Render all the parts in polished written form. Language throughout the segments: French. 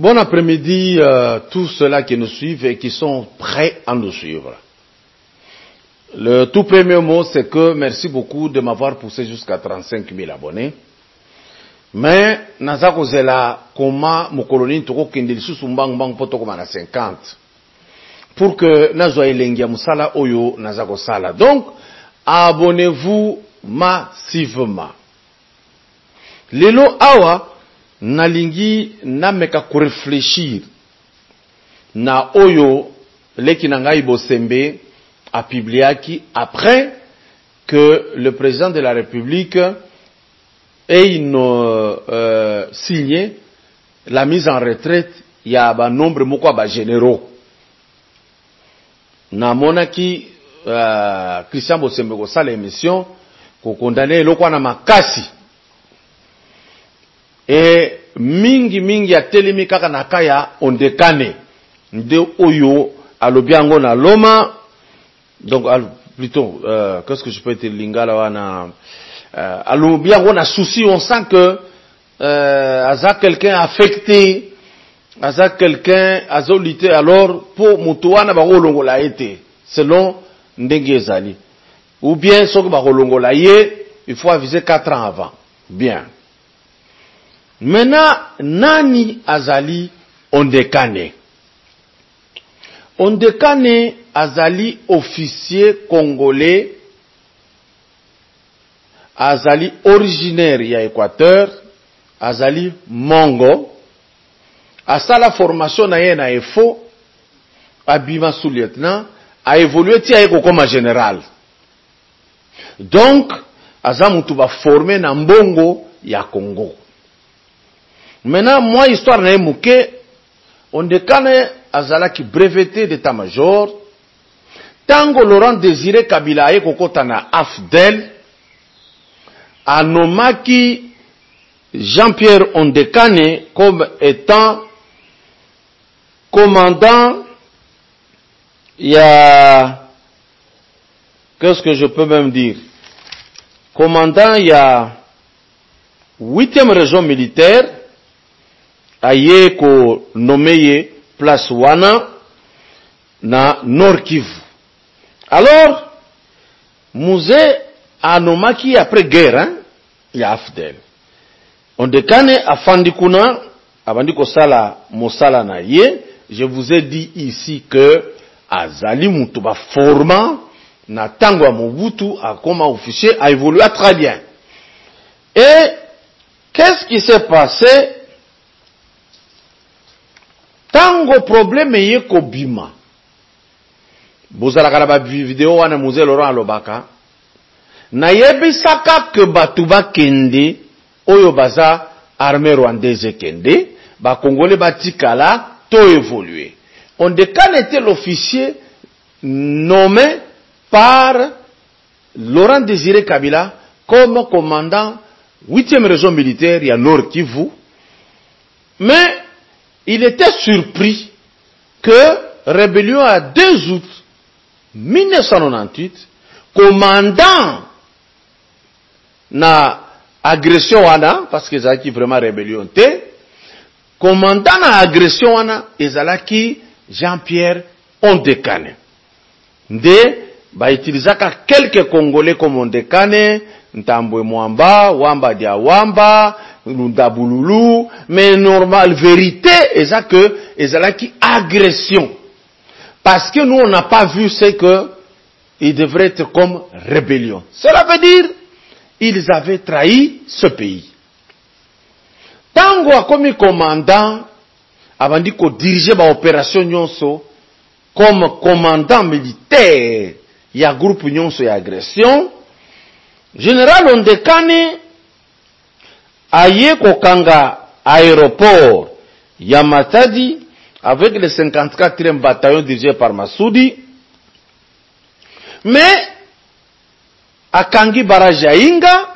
Bon après-midi tous ceux-là qui nous suivent et qui sont prêts à nous suivre. Le tout premier mot, c'est que merci beaucoup de m'avoir poussé jusqu'à 35 000 abonnés. Mais, naza kozela koma mokoloni toko kendeli susu mbang poto koma na 50. Pour que nazwa elengi ya musala oyo naza kosala. Donc, abonnez-vous massivement. Lelo awa, nalingi nameka kurefléchir na oyo leki nangai bosembe a publiaki après que le président de la République ait signé la mise en retraite ya ba nombre moko ba généraux. Na monaki Christian Bosembe ko sala émission ko condamner lokwa na makasi. Et mingi ya telemi kaka nakaya ondekane nde oyo alobiango na loma. Donc plutôt qu'est-ce que je peux te lingala wana alobiango na souci, on sent que aza quelqu'un affecté, aza quelqu'un azolité alors pour mutuana ba kolongola été selon ndenge ezali, ou bien soko ba kolongola ye il faut aviser 4 ans avant. Bien. Maintenant, nani azali ondekane? Ondekane azali officier congolais, azali originaire ya Équateur, azali mongo, asala formation na ye na EFO, abima sous lieutenant, a évolué tia eko comme général. Donc, aza mutu ba formé na mbongo ya Congo. Maintenant, moi, histoire na mouke, ondekane azalaki breveté d'état-major, tango Laurent Désiré Kabila e kokota na AFDEL, anomaki Jean-Pierre Ondekane comme étant commandant, il y a, qu'est-ce que je peux même dire, commandant, il y a 8e région militaire, aye ko nommé place wana na Nord Kivu. Alors, musée anomaki après guerre, hein, ya AFDEL. Ondekane afandi kuna, abandi ko sala mosala na ye, je vous ai dit ici que azali mutu ba formant na tango ya Mobutu a comme officier a évolué très bien. Et qu'est-ce qui s'est passé? Tango problème ye ko bima. Bozala kala ba vidéo wana musée Laurent Alobaka. Na yebisaka ke batuba kende oyo baza armée rwandaise kende, ba congolais batikala to évoluer. Ondekane était l'officier nommé par Laurent Désiré Kabila comme commandant 8e région militaire ya Nord Kivu. Mais il était surpris que rébellion à 2 août 1998, commandant na agression wana, parce que ezalaki vraiment rébellion te, commandant na agression wana ezalaki Jean-Pierre Ondekane. Nde ba utilisaka quelques Congolais comme Ondekane, Ntambwe Mwamba, Wamba Dia Wamba, Lundabululu, mais normal, vérité, est que, ezalaki agression. Parce que nous, on n'a pas vu ce que, il devrait être comme rébellion. Cela veut dire, ils avaient trahi ce pays. Tango a comme commandant, avant dit qu'on dirigeait l'opération Nyonso, comme commandant militaire, il y a groupe Nyonso et agression, général Ondekane, aye kokanga aéroport Yamatadi avec le 54e bataillon dirigé par Massoudi, mais akangi barrage ya Inga,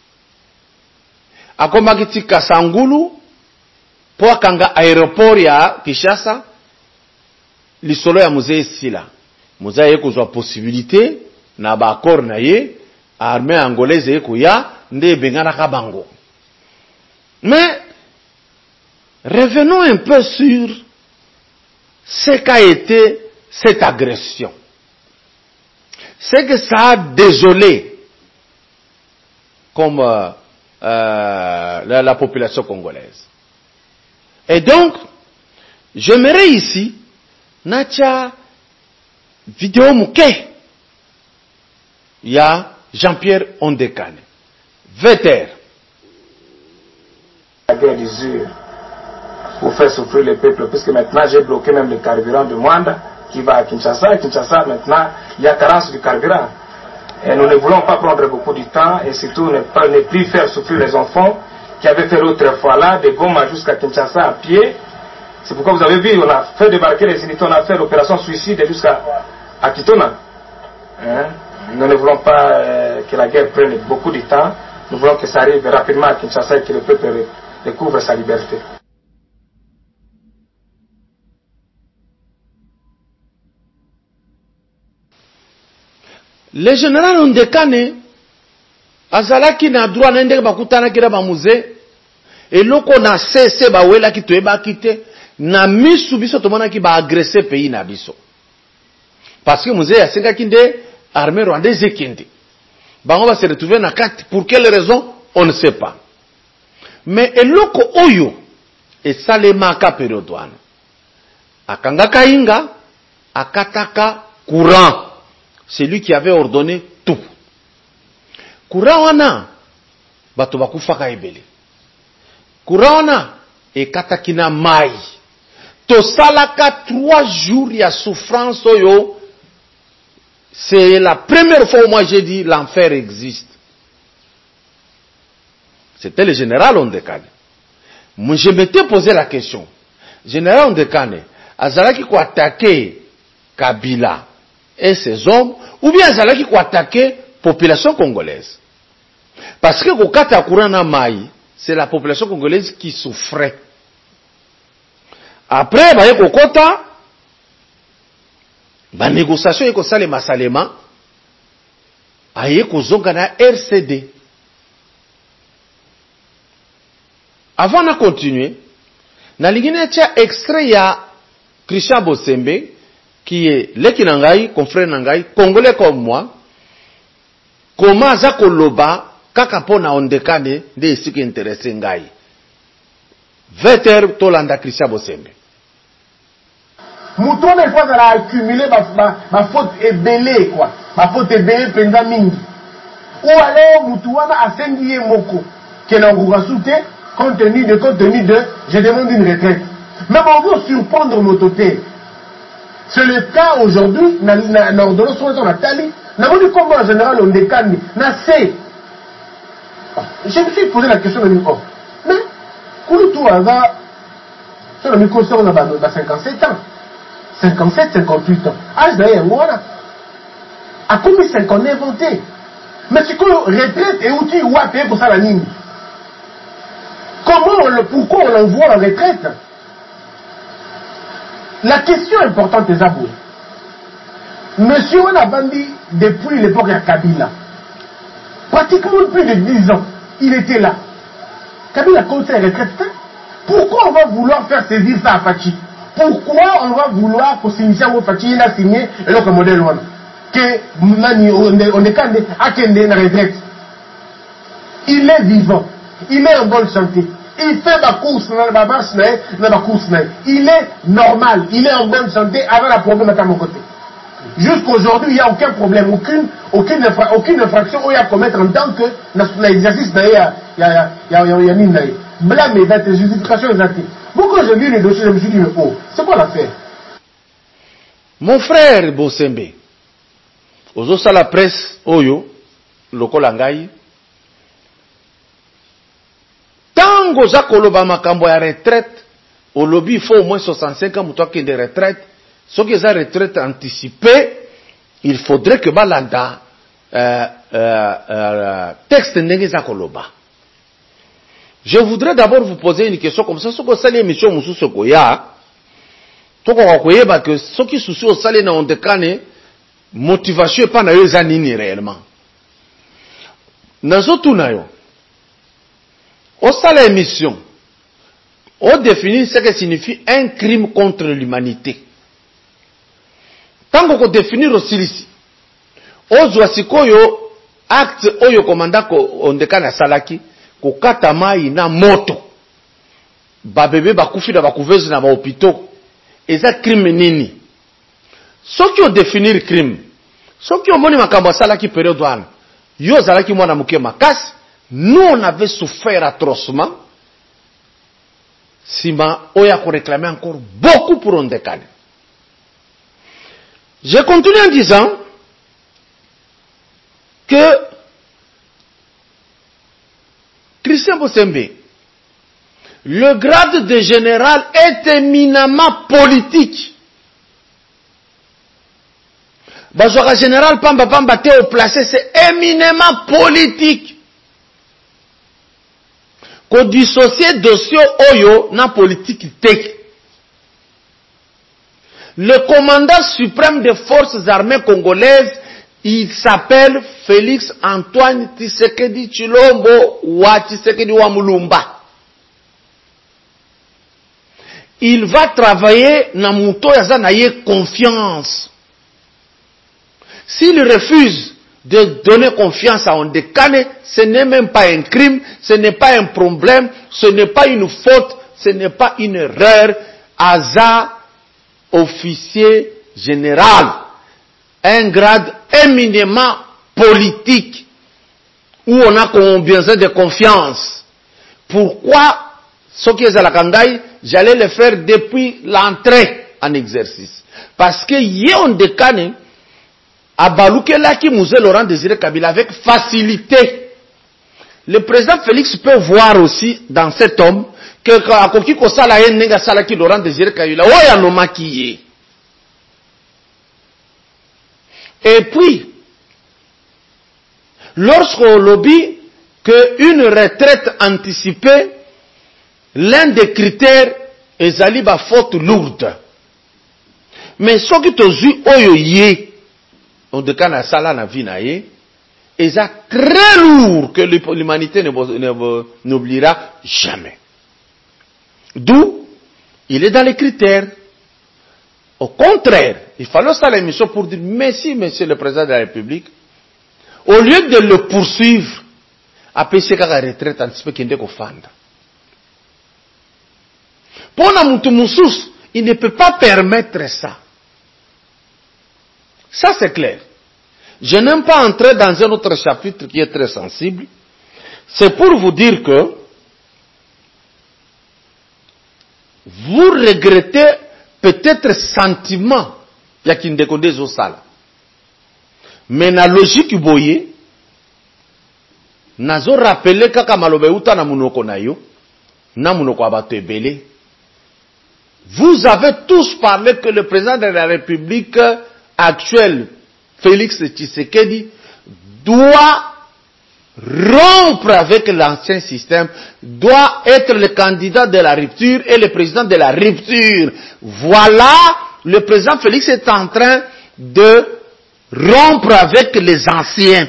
akomaki tika Sangulu po akanga aéroport ya Kinshasa lisolo ya musée sila. Musée ye kozwa possibilité na ba accord na ye armée angolaise ye koya nde bengana ka bango. Mais revenons un peu sur ce qu'a été cette agression. C'est que ça a désolé comme la population congolaise. Et donc, j'aimerais ici, Nacha vidéo mouké, il y a Jean-Pierre Ondekane, Vetter. La guerre d'usure pour faire souffrir le peuple, puisque maintenant j'ai bloqué même le carburant de Mwanda qui va à Kinshasa. Et Kinshasa, maintenant, il y a carence du carburant. Et nous ne voulons pas prendre beaucoup de temps et surtout ne plus faire souffrir les enfants qui avaient fait l'autre fois là, de Goma jusqu'à Kinshasa à pied. C'est pourquoi vous avez vu, on a fait débarquer les unités, on a fait l'opération suicide jusqu'à Kitona. Nous ne voulons pas que la guerre prenne beaucoup de temps. Nous voulons que ça arrive rapidement à Kinshasa et que le peuple découvre sa liberté. Le général Ondekane azalaki na droit na ndenge bakutana kira ba musée eloko na cesse ba wela ki toyeba kite na misu biso tomona ki ba agresser pays na biso parce que musée asenga kinde armée rwandaise ekende bango ba se retrouver na kati pour quelle raison on ne sait pas mais eloko oyo esalema ka période wana akangaka inga akataka courant. C'est lui qui avait ordonné tout. Courant wana bato bakufaka ebele. Courant wana ekatakina mai. Tosalaka 3 jours ya souffrance oyo. C'est la première fois où moi j'ai dit l'enfer existe. C'était le général Ondekane. Moi je m'étais posé la question. Général Ondekane, azalaki ko attaquer Kabila et ses hommes, ou bien azalaki ko attaquer population congolaise. Parce que kokata courant na mai, c'est la population congolaise qui souffrait. Après, baye kokota, ba négociation yeko salema salema, aye kozonga na RCD. Avant de continuer, na lingine tia extrait ya Christian Bosembe, qui est leki nangai, confrère nangai, congolais comme moi, comment aza koloba, kaka pona Ondekane, de ici qui intéresse ngai. Vetter tolanda Christian Bosembe. Mouton n'est pas à accumuler ma faute ébélée, quoi. Ma faute ébélée, penza mingi. Ou alors, Moutouana a sengi moko, qui est dans souté, compte tenu de, je demande une retraite. Mais on veut surprendre mon toté. C'est le cas aujourd'hui, dans l'ordonnance sur la Tali, n'a pas dit comment en général on décane, n'a c'est. Je me suis posé la question de micro. Mais, Kouloutou Ava, sur le micro, on a 57 ans. 57, 58 ans. Âge d'ailleurs, voilà. A combien 5 ans inventé. Mais si qu'on retraite et outil ou à payer pour ça la ligne. Pourquoi on l'envoie en retraite? La question importante est Zaboué. Monsieur Wanabandi, depuis l'époque de Kabila, pratiquement plus de 10 ans, il était là. Kabila compte sa retraite. Pourquoi on va vouloir faire saisir ça à Fachi? Pourquoi on va vouloir que s'initier à Fachi, il a signé et donc un modèle one que on est candidat à Kende la retraite? Il est vivant, il est en bonne santé. Il fait ma course, il est normal, il est en bonne santé avant la problème à mon côté. Jusqu'aujourd'hui, il n'y a aucun problème, aucune infraction à commettre en tant que l'exercice d'ailleurs, il y a mine blâme et date, justification exacte. Pourquoi j'ai vu les dossiers, je me suis dit, oh, c'est quoi l'affaire? Mon frère Bosembe, aux la presse, Oyo, Lokolangai, tango za koloba makambo ya retraite au lobby il faut au moins 65 ans muto akende retraite ce qui est la retraite anticipée il faudrait que balanda texte ndenge za koloba. Je voudrais d'abord vous poser une question comme ça soko sali émission mususu koya toko koyeba que ce qui souci au sali na Ondekane motivation pas na yo za nini réellement nazo tunayo osala émission On définit ce que signifie un crime contre l'humanité. Tant qu'on définit aussi ici, Ozwasikoyo acte oyo komanda ko ondekana salaki ko katama ina moto. Ba bébé ba kufi na ba kuveuse na ba hôpitaux. Eza crime nini? Soki on définir crime. Soki on moni makambo salaki période wana. Yo zalaki mwana muke makasi. Nous on avait souffert atrocement. Sima oya ko réclamer encore beaucoup pour ondekane. Je continue en disant que Christian Bossembe, le grade de général est éminemment politique. Bazouaka général Pamba Pamba Théo placé, c'est éminemment politique. Qu'on dissocie dossier Oyo na politique tech. Le commandant suprême des forces armées congolaises, il s'appelle Félix Antoine Tshisekedi Tshilombo wa Tshisekedi wa Mulumba. Il va travailler na muto yaza na ye confiance. S'il refuse de donner confiance à Ondekane, ce n'est même pas un crime, ce n'est pas un problème, ce n'est pas une faute, ce n'est pas une erreur. Aza, officier général, un grade éminemment politique, où on a besoin de confiance. Pourquoi ce qui est à la Kangaï, j'allais le faire depuis l'entrée en exercice. Parce que Ondekane a balouké là qui Mouzé Laurent Désiré Kabila avec facilité. Le président Félix peut voir aussi dans cet homme que Akoki Kosala Yenega Salaki Laurent Désiré Kabila, Oya Noma qui est. Et puis, lorsqu'on lobby qu'une retraite anticipée, l'un des critères est la faute lourde. Mais ce qui te dit, oyoye, on décale à sala na vie na ye, est très lourd que l'humanité n'oubliera jamais. D'où, il est dans les critères. Au contraire, il fallait ça l'émission pour dire merci, monsieur le président de la République. Au lieu de le poursuivre, à pécher qu'à la retraite anticipée qui n'est qu'au fanda. Pour Namoutoumousous, il ne peut pas permettre ça. Ça c'est clair. Je n'aime pas entrer dans un autre chapitre qui est très sensible. C'est pour vous dire que vous regrettez peut-être sentiment ya kindekode zo sala. Mais na logique boye nazo rappeler kaka malobe uta na munoko na yo na munoko abato ebele. Vous avez tous parlé que le président de la République actuel, Félix Tshisekedi, doit rompre avec l'ancien système, doit être le candidat de la rupture et le président de la rupture. Voilà, le président Félix est en train de rompre avec les anciens.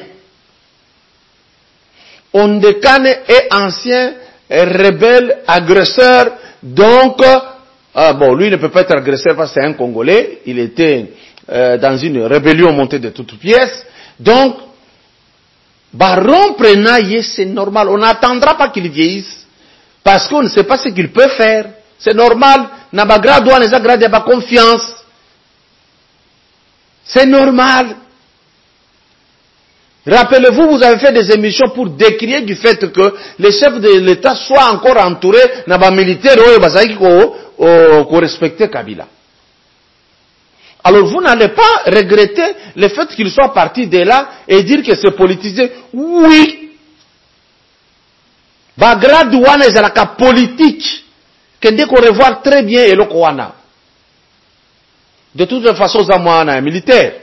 Ondekane est ancien, rebelle, agresseur, donc, bon, lui ne peut pas être agresseur parce que c'est un Congolais, il était dans une rébellion montée de toutes pièces, donc, rompre naïe, c'est normal, on n'attendra pas qu'il vieillisse, parce qu'on ne sait pas ce qu'il peut faire, c'est normal, n'a pas grade ou n'a grade pas confiance, c'est normal. Rappelez-vous, vous avez fait des émissions pour décrier du fait que les chefs de l'État soient encore entourés d'un militaire qui respecte Kabila. Alors vous n'allez pas regretter le fait qu'il soit parti de là et dire que c'est politisé. Oui. Bagrad wana ezalaka politique. Kende ko revoir très bien eloko wana. De toute façon, Zamwana est militaire.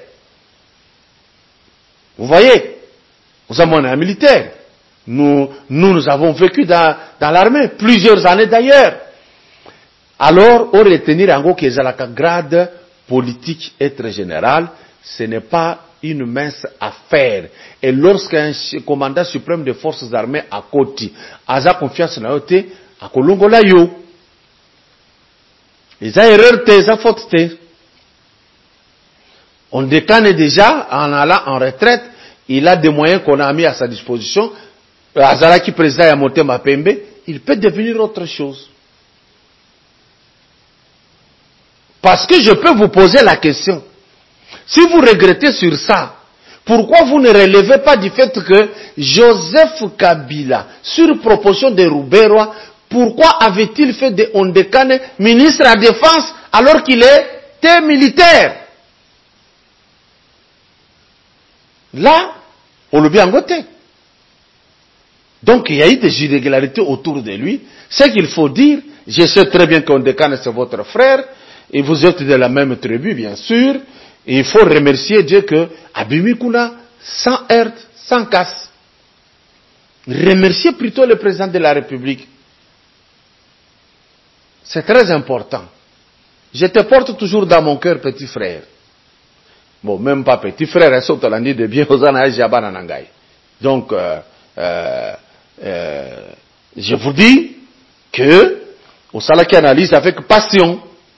Vous voyez, nous avons un militaire. Nous avons vécu dans l'armée, plusieurs années d'ailleurs. Alors, on retenir en gros que la grade politique et très générale, ce n'est pas une mince affaire. Et lorsqu'un commandant suprême des forces armées à côté, a confiance dans l'autre, à Kolongola yo, Les erreurs te, ça faute te. On décane déjà en allant en retraite. Il a des moyens qu'on a mis à sa disposition. Azala qui président à Motema Pembe, il peut devenir autre chose. Parce que je peux vous poser la question. Si vous regrettez sur ça, pourquoi vous ne relevez pas du fait que Joseph Kabila, sur proposition de Rouberois, pourquoi avait-il fait de Ondekane ministre à la Défense alors qu'il était militaire? Là, on le bien goûté. Donc il y a eu des irrégularités autour de lui. Ce qu'il faut dire, je sais très bien qu'Ondekane c'est votre frère, et vous êtes de la même tribu, bien sûr. Et il faut remercier Dieu que Abimi Kuna, sans heurte, sans casse. Remerciez plutôt le président de la République. C'est très important. Je te porte toujours dans mon cœur, petit frère. Bon, même pas petit frère, hein, sauf l'année de bien aux anaïs Jabana Nangai. Donc, je vous dis que, au Salaki analyse avec passion,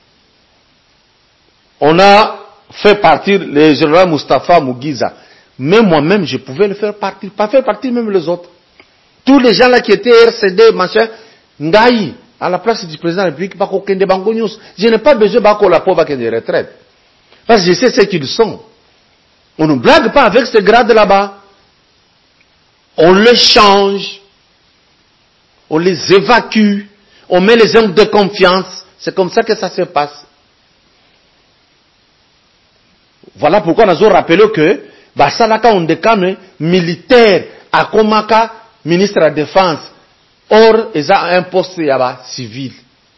on a fait partir le général Mustafa Mugiza. Même moi-même, je pouvais le faire partir, pas faire partir même les autres. Tous les gens là qui étaient RCD, machin, Ngaï, à la place du président de la République, je n'ai pas besoin de la pauvre qui est de retraite. Parce que je sais ce qu'ils sont. On ne blague pas avec ces grades là-bas. On les change. On les évacue. On met les hommes de confiance. C'est comme ça que ça se passe. Voilà pourquoi nous avons rappelé que Basalaka Ondekane, militaire, à Komaka, ministre de la Défense, or, il y a un poste civil.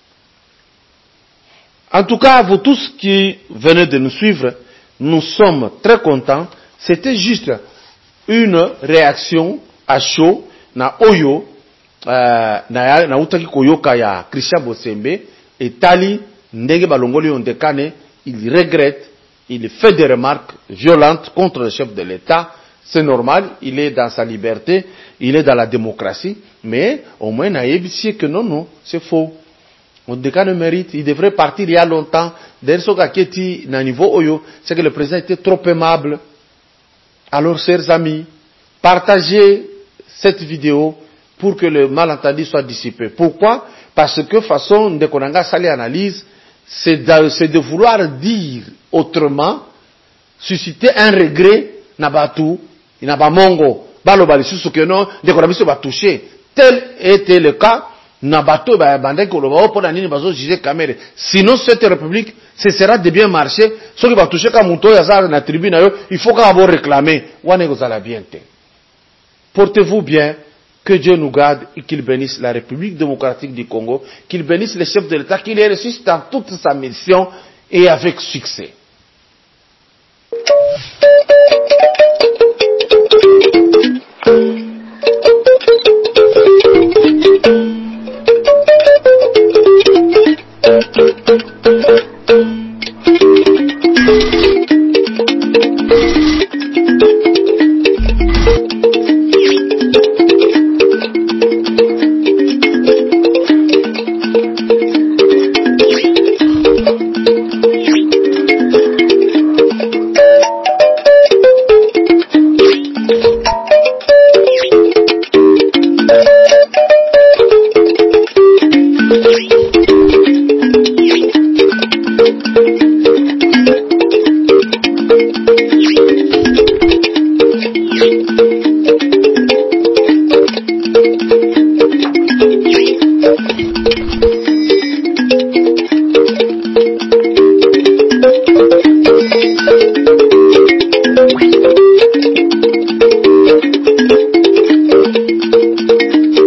En tout cas, vous tous qui venez de nous suivre, nous sommes très contents. C'était juste une réaction à chaud, na Oyo, na utaki koyoka ya Christian Bosembe, et Tali, ndenge balongoli Ondekane, il regrette. Il fait des remarques violentes contre le chef de l'État. C'est normal, il est dans sa liberté, il est dans la démocratie. Mais au moins, on a évité que non, c'est faux. Ondekane mérite, il devrait partir il y a longtemps. D'ailleurs, ce qui est niveau Oyo, c'est que le président était trop aimable. Alors, chers amis, partagez cette vidéo pour que le malentendu soit dissipé. Pourquoi? Parce que façon de Konanga Sali analyse, c'est de vouloir dire autrement, susciter un regret, nabatu, nabamongo, balobali susu que non, de Konabiso va toucher. Tel était le cas, nabato, bandé koloba, pour la nini bazo juger Kamere. Sinon, cette république, ce sera de bien marcher. Ceux qui va toucher comme Mouto Yazar na tribune, il faut qu'on va réclamer. Ouane gozala bien te. Portez-vous bien. Que Dieu nous garde et qu'il bénisse la République démocratique du Congo, qu'il bénisse les chefs de l'État, qu'il les réussisse dans toute sa mission et avec succès.